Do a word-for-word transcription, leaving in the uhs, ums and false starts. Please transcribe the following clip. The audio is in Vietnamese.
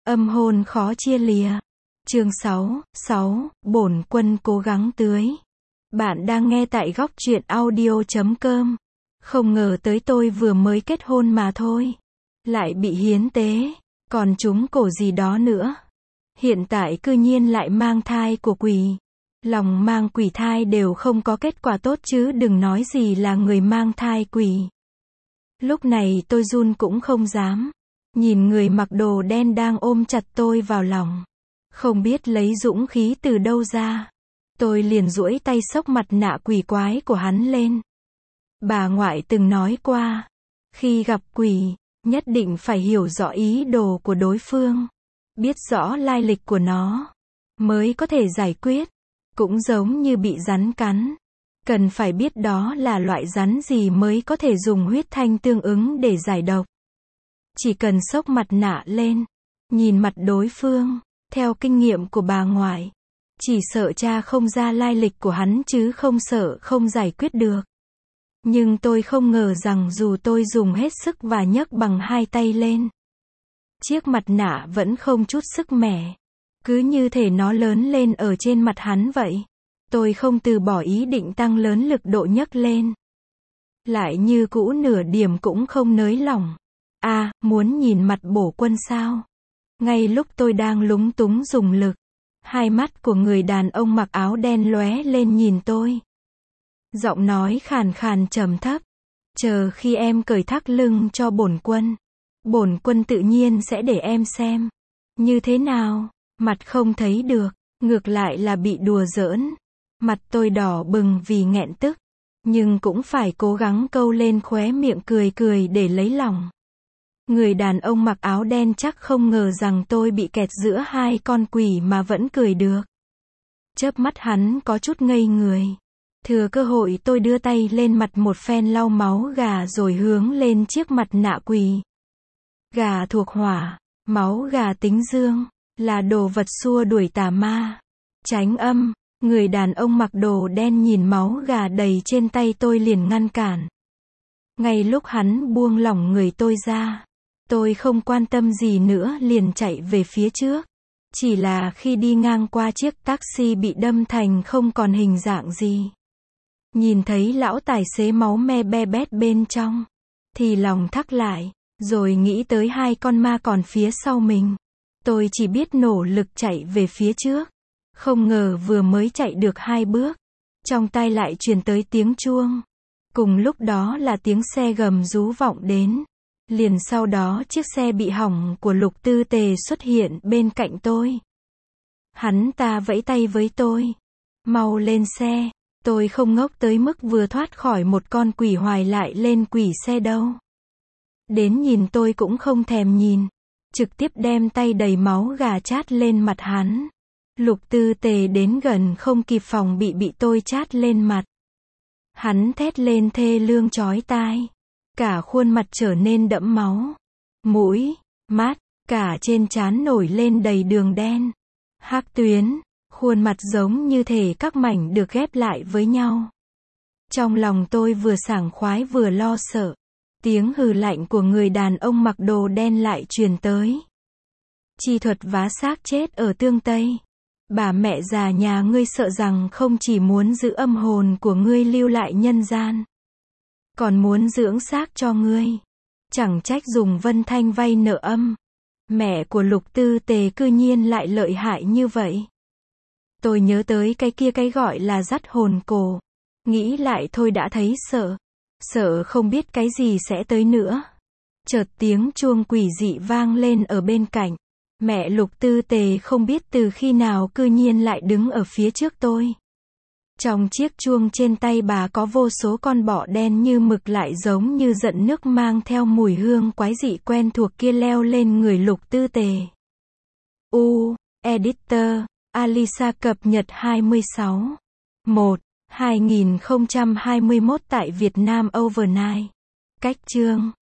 Âm hồn khó chia lìa. Chương sáu, sáu, bổn quân cố gắng tưới. Bạn đang nghe tại góc truyện audio chấm com. Không ngờ tới tôi vừa mới kết hôn mà thôi. Lại bị hiến tế, còn trúng cổ gì đó nữa. Hiện tại cư nhiên lại mang thai của quỷ. Lòng mang quỷ thai đều không có kết quả tốt chứ đừng nói gì là người mang thai quỷ. Lúc này tôi run cũng không dám. Nhìn người mặc đồ đen đang ôm chặt tôi vào lòng. Không biết lấy dũng khí từ đâu ra. Tôi liền duỗi tay xốc mặt nạ quỷ quái của hắn lên. Bà ngoại từng nói qua. Khi gặp quỷ, nhất định phải hiểu rõ ý đồ của đối phương. Biết rõ lai lịch của nó. Mới có thể giải quyết. Cũng giống như bị rắn cắn. Cần phải biết đó là loại rắn gì mới có thể dùng huyết thanh tương ứng để giải độc. Chỉ cần xốc mặt nạ lên. Nhìn mặt đối phương. Theo kinh nghiệm của bà ngoại. Chỉ sợ cha không ra lai lịch của hắn chứ không sợ không giải quyết được. Nhưng tôi không ngờ rằng dù tôi dùng hết sức và nhấc bằng hai tay lên. Chiếc mặt nạ vẫn không chút sức mẻ. Cứ như thể nó lớn lên ở trên mặt hắn vậy. Tôi không từ bỏ ý định tăng lớn lực độ nhấc lên. Lại như cũ nửa điểm cũng không nới lỏng. À, muốn nhìn mặt bổ quân sao? Ngay lúc tôi đang lúng túng dùng lực. Hai mắt của người đàn ông mặc áo đen lóe lên nhìn tôi. Giọng nói khàn khàn trầm thấp. Chờ khi em cởi thắt lưng cho bổn quân. Bổn quân tự nhiên sẽ để em xem. Như thế nào? Mặt không thấy được. Ngược lại là bị đùa giỡn. Mặt tôi đỏ bừng vì nghẹn tức. Nhưng cũng phải cố gắng câu lên khóe miệng cười cười để lấy lòng. Người đàn ông mặc áo đen chắc không ngờ rằng tôi bị kẹt giữa hai con quỷ mà vẫn cười được. Chớp mắt hắn có chút ngây người. Thừa cơ hội tôi đưa tay lên mặt một phen lau máu gà rồi hướng lên chiếc mặt nạ quỷ. Gà thuộc hỏa, máu gà tính dương, là đồ vật xua đuổi tà ma. Tránh âm, người đàn ông mặc đồ đen nhìn máu gà đầy trên tay tôi liền ngăn cản. Ngay lúc hắn buông lỏng người tôi ra. Tôi không quan tâm gì nữa liền chạy về phía trước. Chỉ là khi đi ngang qua chiếc taxi bị đâm thành không còn hình dạng gì. Nhìn thấy lão tài xế máu me be bét bên trong. Thì lòng thắc lại. Rồi nghĩ tới hai con ma còn phía sau mình. Tôi chỉ biết nỗ lực chạy về phía trước. Không ngờ vừa mới chạy được hai bước. Trong tai lại truyền tới tiếng chuông. Cùng lúc đó là tiếng xe gầm rú vọng đến. Liền sau đó chiếc xe bị hỏng của Lục Tư Tề xuất hiện bên cạnh tôi. Hắn ta vẫy tay với tôi. Mau lên xe. Tôi không ngốc tới mức vừa thoát khỏi một con quỷ hoài lại lên quỷ xe đâu. Đến nhìn tôi cũng không thèm nhìn. Trực tiếp đem tay đầy máu gà chát lên mặt hắn. Lục Tư Tề đến gần không kịp phòng bị bị tôi chát lên mặt. Hắn thét lên thê lương chói tai. Cả khuôn mặt trở nên đẫm máu. Mũi, mắt, cả trên trán nổi lên đầy đường đen. Hắc tuyến, khuôn mặt giống như thể các mảnh được ghép lại với nhau. Trong lòng tôi vừa sảng khoái vừa lo sợ. Tiếng hừ lạnh của người đàn ông mặc đồ đen lại truyền tới. Chi thuật vá xác chết ở tương Tây. Bà mẹ già nhà ngươi sợ rằng không chỉ muốn giữ âm hồn của ngươi lưu lại nhân gian. Còn muốn dưỡng xác cho ngươi. Chẳng trách dùng Vân Thanh vay nợ âm. Mẹ của Lục Tư Tề cư nhiên lại lợi hại như vậy. Tôi nhớ tới cái kia cái gọi là dắt hồn cổ. Nghĩ lại thôi đã thấy sợ. Sợ không biết cái gì sẽ tới nữa. Chợt tiếng chuông quỷ dị vang lên ở bên cạnh. Mẹ Lục Tư Tề không biết từ khi nào cư nhiên lại đứng ở phía trước tôi. Trong chiếc chuông trên tay bà có vô số con bọ đen như mực lại giống như giận nước mang theo mùi hương quái dị quen thuộc kia leo lên người Lục Tư Tề. U, Editor, Alisa cập nhật hai mươi sáu. một. hai nghìn không trăm hai mươi mốt tại Việt Nam Overnight. Cách chương.